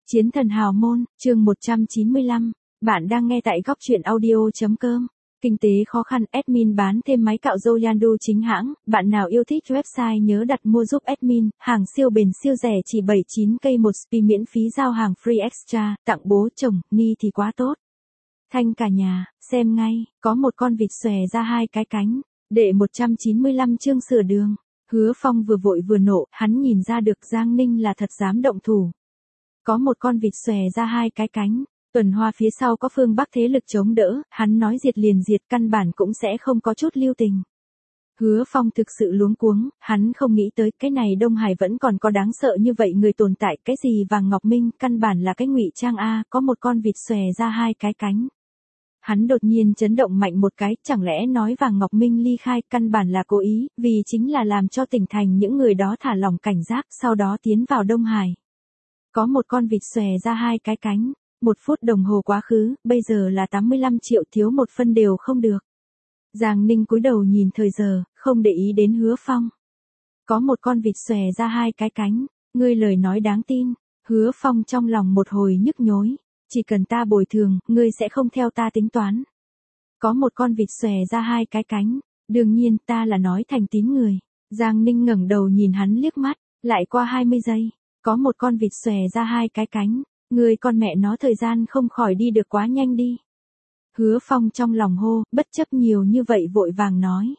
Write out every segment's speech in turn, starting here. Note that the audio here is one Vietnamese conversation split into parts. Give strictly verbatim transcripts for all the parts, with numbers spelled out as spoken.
Chiến thần hào môn, chương một trăm chín mươi lăm, bạn đang nghe tại góc truyện audio.com. Kinh tế khó khăn, admin bán thêm máy cạo râu Yandu chính hãng, bạn nào yêu thích website nhớ đặt mua giúp admin, hàng siêu bền siêu rẻ chỉ bảy mươi chín k một spi miễn phí giao hàng free extra, tặng bố chồng, ni thì quá tốt. Thanh cả nhà, xem ngay, có một con vịt xòe ra hai cái cánh, đệ một trăm chín mươi lăm chương sửa đường. Hứa Phong vừa vội vừa nộ, hắn nhìn ra được Giang Ninh là thật dám động thủ. Có một con vịt xòe ra hai cái cánh, Tuần Hoa phía sau có phương Bắc thế lực chống đỡ, hắn nói diệt liền diệt căn bản cũng sẽ không có chút lưu tình. Hứa Phong thực sự luống cuống, hắn không nghĩ tới cái này Đông Hải vẫn còn có đáng sợ như vậy người tồn tại, cái gì Vàng Ngọc Minh, căn bản là cái ngụy trang a, có một con vịt xòe ra hai cái cánh. Hắn đột nhiên chấn động mạnh một cái, chẳng lẽ nói Vàng Ngọc Minh ly khai, căn bản là cố ý, vì chính là làm cho tỉnh thành những người đó thả lỏng cảnh giác, sau đó tiến vào Đông Hải. Có một con vịt xòe ra hai cái cánh, một phút đồng hồ quá khứ, bây giờ là tám mươi lăm triệu, thiếu một phân đều không được. Giang Ninh cúi đầu nhìn thời giờ, không để ý đến Hứa Phong. Có một con vịt xòe ra hai cái cánh, ngươi lời nói đáng tin. Hứa Phong trong lòng một hồi nhức nhối, chỉ cần ta bồi thường, ngươi sẽ không theo ta tính toán. Có một con vịt xòe ra hai cái cánh, đương nhiên ta là nói thành tín người. Giang Ninh ngẩng đầu nhìn hắn liếc mắt, lại qua hai mươi giây. Có một con vịt xòe ra hai cái cánh, người con mẹ nó thời gian không khỏi đi được quá nhanh đi. Hứa Phong trong lòng hô, bất chấp nhiều như vậy vội vàng nói.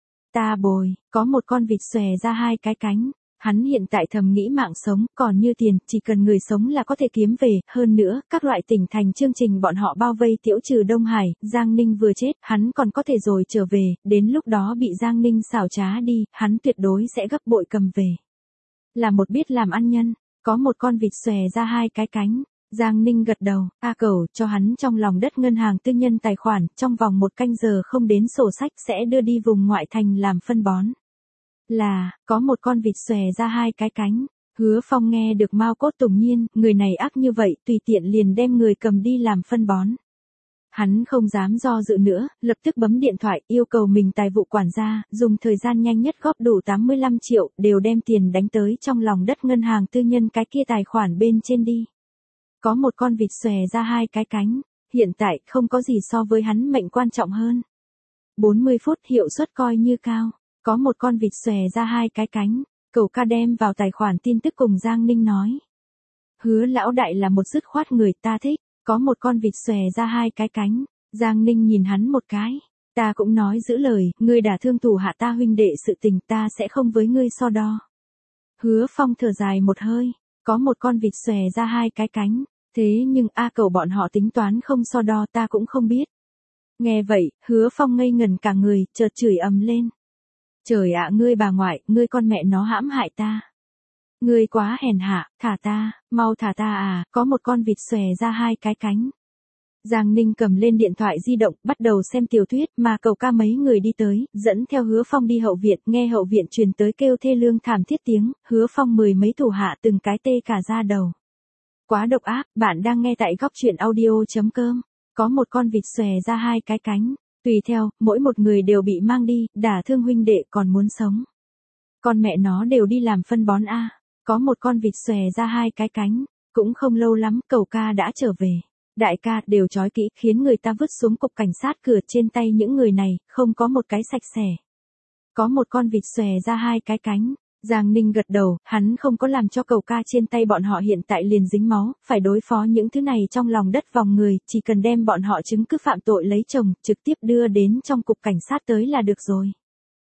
Ta bồi, có một con vịt xòe ra hai cái cánh, hắn hiện tại thầm nghĩ mạng sống, còn như tiền, chỉ cần người sống là có thể kiếm về, hơn nữa, các loại tỉnh thành chương trình bọn họ bao vây tiễu trừ Đông Hải, Giang Ninh vừa chết, hắn còn có thể rồi trở về, đến lúc đó bị Giang Ninh xảo trá đi, hắn tuyệt đối sẽ gấp bội cầm về. Là một biết làm ăn nhân, có một con vịt xòe ra hai cái cánh, Giang Ninh gật đầu, a cầu cho hắn trong lòng đất ngân hàng tư nhân tài khoản, trong vòng một canh giờ không đến sổ sách sẽ đưa đi vùng ngoại thành làm phân bón. Là, có một con vịt xòe ra hai cái cánh, Hứa Phong nghe được mau cốt tùng nhiên, người này ác như vậy, tùy tiện liền đem người cầm đi làm phân bón. Hắn không dám do dự nữa, lập tức bấm điện thoại, yêu cầu mình tài vụ quản gia, dùng thời gian nhanh nhất góp đủ tám mươi lăm triệu, đều đem tiền đánh tới trong lòng đất ngân hàng tư nhân cái kia tài khoản bên trên đi. Có một con vịt xòe ra hai cái cánh, hiện tại không có gì so với hắn mệnh quan trọng hơn. bốn mươi phút hiệu suất coi như cao, có một con vịt xòe ra hai cái cánh, Cẩu Ca đem vào tài khoản tin tức cùng Giang Ninh nói. Hứa lão đại là một dứt khoát người ta thích. Có một con vịt xòe ra hai cái cánh, Giang Ninh nhìn hắn một cái, ta cũng nói giữ lời, ngươi đả thương thủ hạ ta huynh đệ sự tình ta sẽ không với ngươi so đo. Hứa Phong thở dài một hơi, có một con vịt xòe ra hai cái cánh, thế nhưng a Cẩu bọn họ tính toán không so đo ta cũng không biết. Nghe vậy, Hứa Phong ngây ngẩn cả người, chợt chửi ầm lên. Trời ạ, ngươi bà ngoại, ngươi con mẹ nó hãm hại ta. Ngươi quá hèn hạ, thả ta, mau thả ta à, có một con vịt xòe ra hai cái cánh. Giang Ninh cầm lên điện thoại di động, bắt đầu xem tiểu thuyết, mà Cẩu Ca mấy người đi tới, dẫn theo Hứa Phong đi hậu viện, nghe hậu viện truyền tới kêu thê lương thảm thiết tiếng, Hứa Phong mười mấy thủ hạ từng cái tê cả da đầu. Quá độc ác, bạn đang nghe tại góc truyện audio.com, có một con vịt xòe ra hai cái cánh, tùy theo, mỗi một người đều bị mang đi, đả thương huynh đệ còn muốn sống. Con mẹ nó đều đi làm phân bón a. Có một con vịt xòe ra hai cái cánh, cũng không lâu lắm, Cẩu Ca đã trở về. Đại ca đều trói kỹ, khiến người ta vứt xuống cục cảnh sát cửa trên tay những người này, không có một cái sạch sẽ. Có một con vịt xòe ra hai cái cánh, Giang Ninh gật đầu, hắn không có làm cho Cẩu Ca trên tay bọn họ hiện tại liền dính máu, phải đối phó những thứ này trong lòng đất vòng người, chỉ cần đem bọn họ chứng cứ phạm tội lấy chồng, trực tiếp đưa đến trong cục cảnh sát tới là được rồi.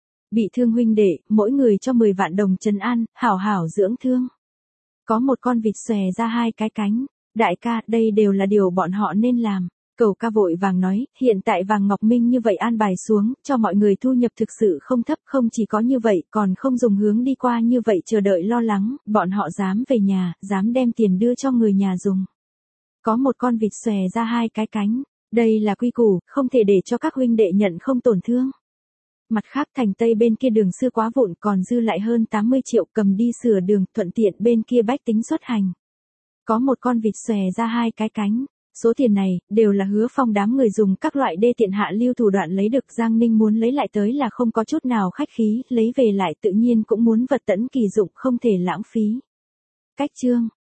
Bị thương huynh đệ, mỗi người cho mười vạn đồng trấn an, hảo hảo dưỡng thương. Có một con vịt xòe ra hai cái cánh, đại ca, đây đều là điều bọn họ nên làm. Cẩu Ca vội vàng nói, hiện tại Vàng Ngọc Minh như vậy an bài xuống, cho mọi người thu nhập thực sự không thấp, không chỉ có như vậy, còn không dùng hướng đi qua như vậy chờ đợi lo lắng, bọn họ dám về nhà, dám đem tiền đưa cho người nhà dùng. Có một con vịt xòe ra hai cái cánh, đây là quy củ, không thể để cho các huynh đệ nhận không tổn thương. Mặt khác thành Tây bên kia đường xưa quá vụn còn dư lại hơn tám mươi triệu cầm đi sửa đường, thuận tiện bên kia bách tính xuất hành. Có một con vịt xòe ra hai cái cánh, số tiền này, đều là Hứa Phong đám người dùng các loại đê tiện hạ lưu thủ đoạn lấy được. Giang Ninh muốn lấy lại tới là không có chút nào khách khí, lấy về lại tự nhiên cũng muốn vật tẫn kỳ dụng, không thể lãng phí. Cách chương.